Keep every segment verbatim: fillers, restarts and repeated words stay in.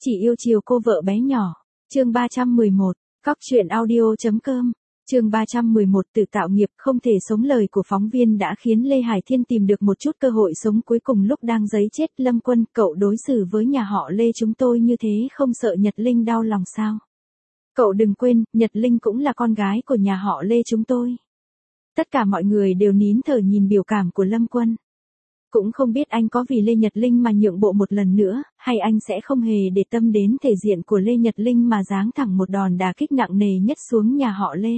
Chỉ yêu chiều cô vợ bé nhỏ. Chương ba trăm mười một, Cóc truyện audio chấm com. Chương ba trăm mười một, tự tạo nghiệp không thể sống. Lời của phóng viên đã khiến Lê Hải Thiên tìm được một chút cơ hội sống cuối cùng lúc đang giấy chết. Lâm Quân, cậu đối xử với nhà họ Lê chúng tôi như thế không sợ Nhật Linh đau lòng sao? Cậu đừng quên, Nhật Linh cũng là con gái của nhà họ Lê chúng tôi. Tất cả mọi người đều nín thở nhìn biểu cảm của Lâm Quân. Cũng không biết anh có vì Lê Nhật Linh mà nhượng bộ một lần nữa, hay anh sẽ không hề để tâm đến thể diện của Lê Nhật Linh mà giáng thẳng một đòn đả kích nặng nề nhất xuống nhà họ Lê.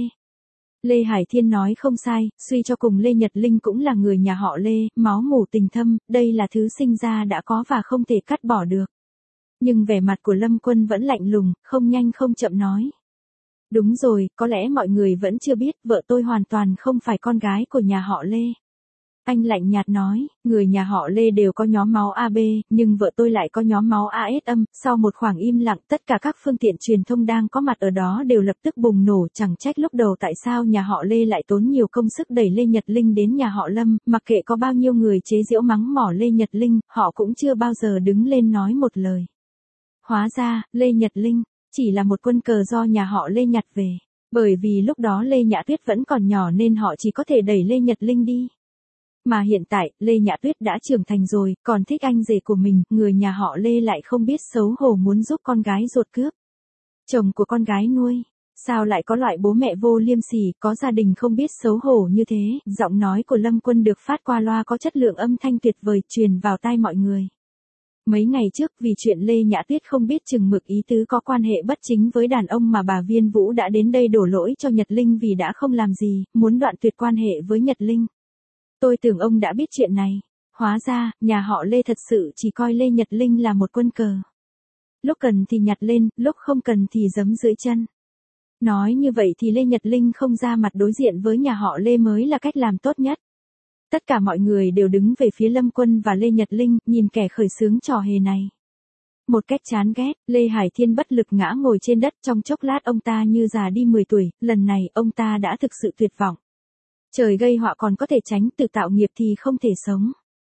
Lê Hải Thiên nói không sai, suy cho cùng Lê Nhật Linh cũng là người nhà họ Lê, máu mủ tình thâm, đây là thứ sinh ra đã có và không thể cắt bỏ được. Nhưng vẻ mặt của Lâm Quân vẫn lạnh lùng, không nhanh không chậm nói. Đúng rồi, có lẽ mọi người vẫn chưa biết, vợ tôi hoàn toàn không phải con gái của nhà họ Lê. Anh lạnh nhạt nói, người nhà họ Lê đều có nhóm máu a bê, nhưng vợ tôi lại có nhóm máu a ét âm. Sau một khoảng im lặng, tất cả các phương tiện truyền thông đang có mặt ở đó đều lập tức bùng nổ. Chẳng trách lúc đầu tại sao nhà họ Lê lại tốn nhiều công sức đẩy Lê Nhật Linh đến nhà họ Lâm, mặc kệ có bao nhiêu người chế giễu mắng mỏ Lê Nhật Linh, họ cũng chưa bao giờ đứng lên nói một lời. Hóa ra, Lê Nhật Linh chỉ là một quân cờ do nhà họ Lê nhặt về. Bởi vì lúc đó Lê Nhã Tuyết vẫn còn nhỏ nên họ chỉ có thể đẩy Lê Nhật Linh đi. Mà hiện tại, Lê Nhã Tuyết đã trưởng thành rồi, còn thích anh rể của mình, người nhà họ Lê lại không biết xấu hổ muốn giúp con gái ruột cướp chồng của con gái nuôi. Sao lại có loại bố mẹ vô liêm sỉ, có gia đình không biết xấu hổ như thế? Giọng nói của Lâm Quân được phát qua loa có chất lượng âm thanh tuyệt vời, truyền vào tai mọi người. Mấy ngày trước, vì chuyện Lê Nhã Tuyết không biết chừng mực ý tứ có quan hệ bất chính với đàn ông mà bà Viên Vũ đã đến đây đổ lỗi cho Nhật Linh vì đã không làm gì, muốn đoạn tuyệt quan hệ với Nhật Linh. Tôi tưởng ông đã biết chuyện này. Hóa ra, nhà họ Lê thật sự chỉ coi Lê Nhật Linh là một quân cờ. Lúc cần thì nhặt lên, lúc không cần thì giấm dưới chân. Nói như vậy thì Lê Nhật Linh không ra mặt đối diện với nhà họ Lê mới là cách làm tốt nhất. Tất cả mọi người đều đứng về phía Lâm Quân và Lê Nhật Linh, nhìn kẻ khởi xướng trò hề này. Một cách chán ghét, Lê Hải Thiên bất lực ngã ngồi trên đất, trong chốc lát ông ta như già đi mười tuổi, lần này ông ta đã thực sự tuyệt vọng. Trời gây họa còn có thể tránh, tự tạo nghiệp thì không thể sống.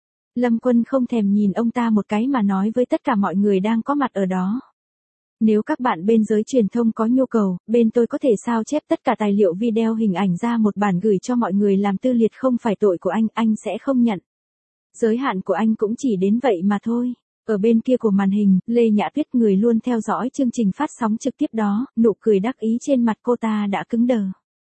Lâm Quân không thèm nhìn ông ta một cái mà nói với tất cả mọi người đang có mặt ở đó. Nếu các bạn bên giới truyền thông có nhu cầu, bên tôi có thể sao chép tất cả tài liệu video hình ảnh ra một bản gửi cho mọi người làm tư liệt, không phải tội của anh, anh sẽ không nhận. Giới hạn của anh cũng chỉ đến vậy mà thôi. Ở bên kia của màn hình, Lê Nhã Tuyết, người luôn theo dõi chương trình phát sóng trực tiếp đó, nụ cười đắc ý trên mặt cô ta đã cứng đờ.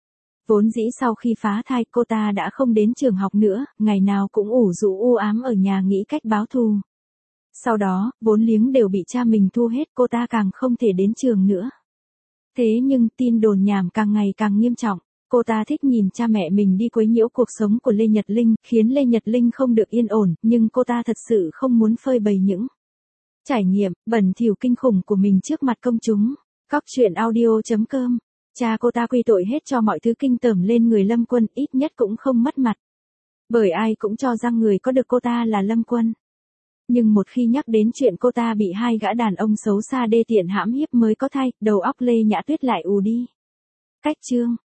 Vốn dĩ sau khi phá thai cô ta đã không đến trường học nữa, ngày nào cũng ủ rũ u ám ở nhà nghĩ cách báo thù. Sau đó, vốn liếng đều bị cha mình thu hết, cô ta càng không thể đến trường nữa. Thế nhưng tin đồn nhảm càng ngày càng nghiêm trọng, cô ta thích nhìn cha mẹ mình đi quấy nhiễu cuộc sống của Lê Nhật Linh, khiến Lê Nhật Linh không được yên ổn, nhưng cô ta thật sự không muốn phơi bày những trải nghiệm bẩn thỉu kinh khủng của mình trước mặt công chúng. Cóc truyện audio chấm com. Cha cô ta quy tội hết cho mọi thứ kinh tởm lên người Lâm Quân, ít nhất cũng không mất mặt. Bởi ai cũng cho rằng người có được cô ta là Lâm Quân. Nhưng một khi nhắc đến chuyện cô ta bị hai gã đàn ông xấu xa đê tiện hãm hiếp mới có thai, đầu óc Lê Nhã Tuyết lại ù đi. Cách chương.